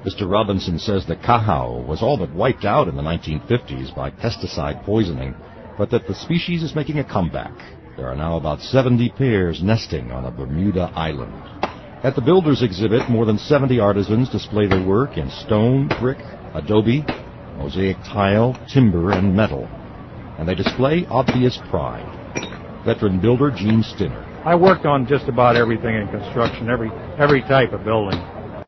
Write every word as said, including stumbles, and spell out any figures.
Mister Robinson says the cahao was all but wiped out in the nineteen fifties by pesticide poisoning, but that the species is making a comeback. There are now about seventy pairs nesting on a Bermuda island. At the Builders exhibit, more than seventy artisans display their work in stone, brick, adobe, mosaic tile, timber, and metal. And they display obvious pride. Veteran builder Gene Stinner. I worked on just about everything in construction, every every type of building.